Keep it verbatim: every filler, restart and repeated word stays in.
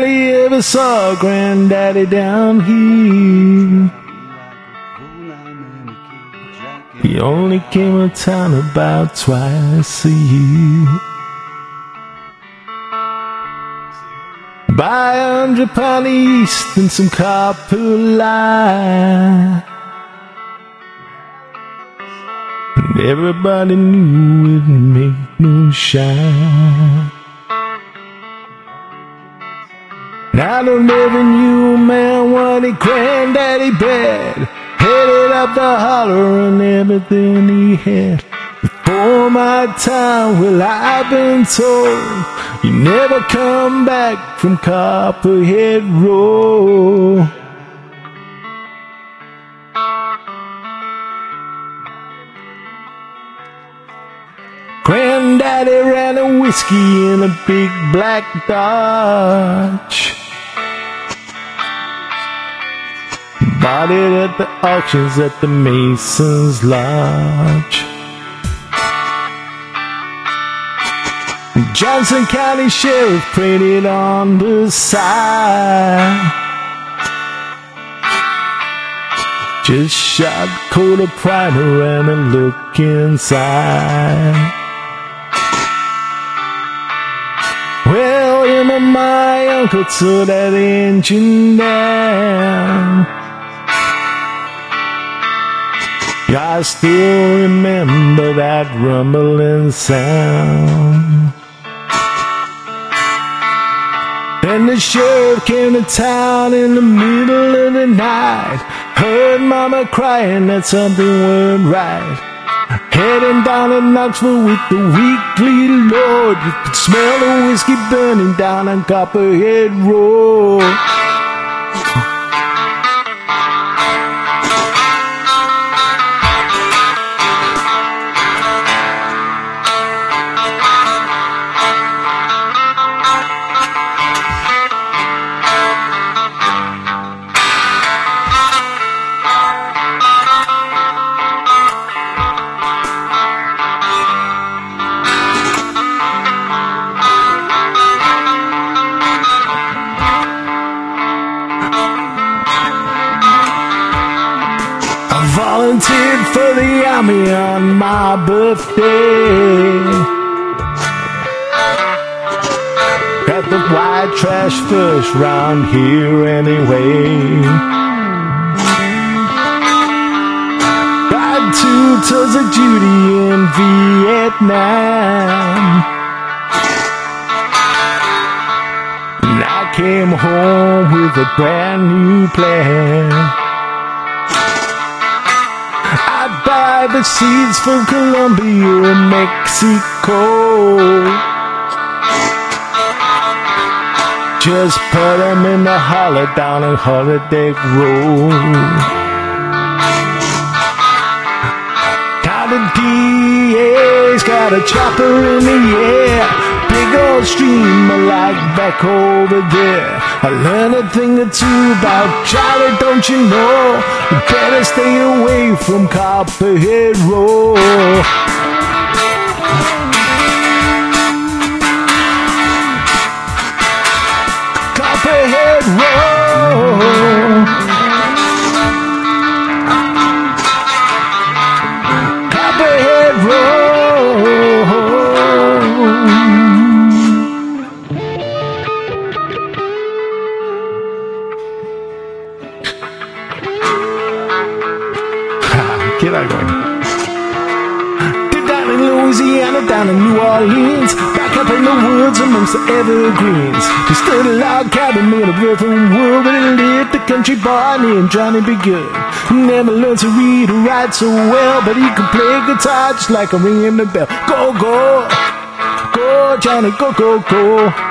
barely ever saw Granddaddy down here. He only came to town about twice a year. Buy a hundred pound east and some copper line. And everybody knew it'd make no shine. Now don't ever knew a man what a Granddaddy bad, headed up the holler and everything he had. Before my time, well, I've been told you never come back from Copperhead Road. Granddaddy ran a whiskey in a big black Dodge. Bought it at the auctions at the Mason's Lodge. Johnson County Sheriff printed on the side. Just shot coat of primer and a look inside. Well, him and my uncle tore that engine down. I still remember that rumbling sound. Then the sheriff came to town in the middle of the night. Heard mama crying that something weren't right. Heading down to Knoxville with the weekly load. You could smell the whiskey burning down on Copperhead Road. Volunteered for the army on my birthday. Got the white trash first round here anyway. Got two tours of duty in Vietnam. And I came home with a brand new plan. I'd buy the seeds from Colombia and Mexico. Just put them in the holler down in Holiday Road. Now the D A's got a chopper in the air. Big old streamer like back over there. I learned a thing or two about Charlie, don't you know? You better stay away from Copperhead Road. Copperhead Road. Copperhead Road. Get out going. Get down in Louisiana, down in New Orleans, back up in the woods amongst the evergreens. He stood a log cabin made of earth and wood, but he lived a country boy named Johnny B. Good. He never learned to read or write so well, but he could play guitar just like a ringing the bell. Go, go, go, Johnny, go, go, go.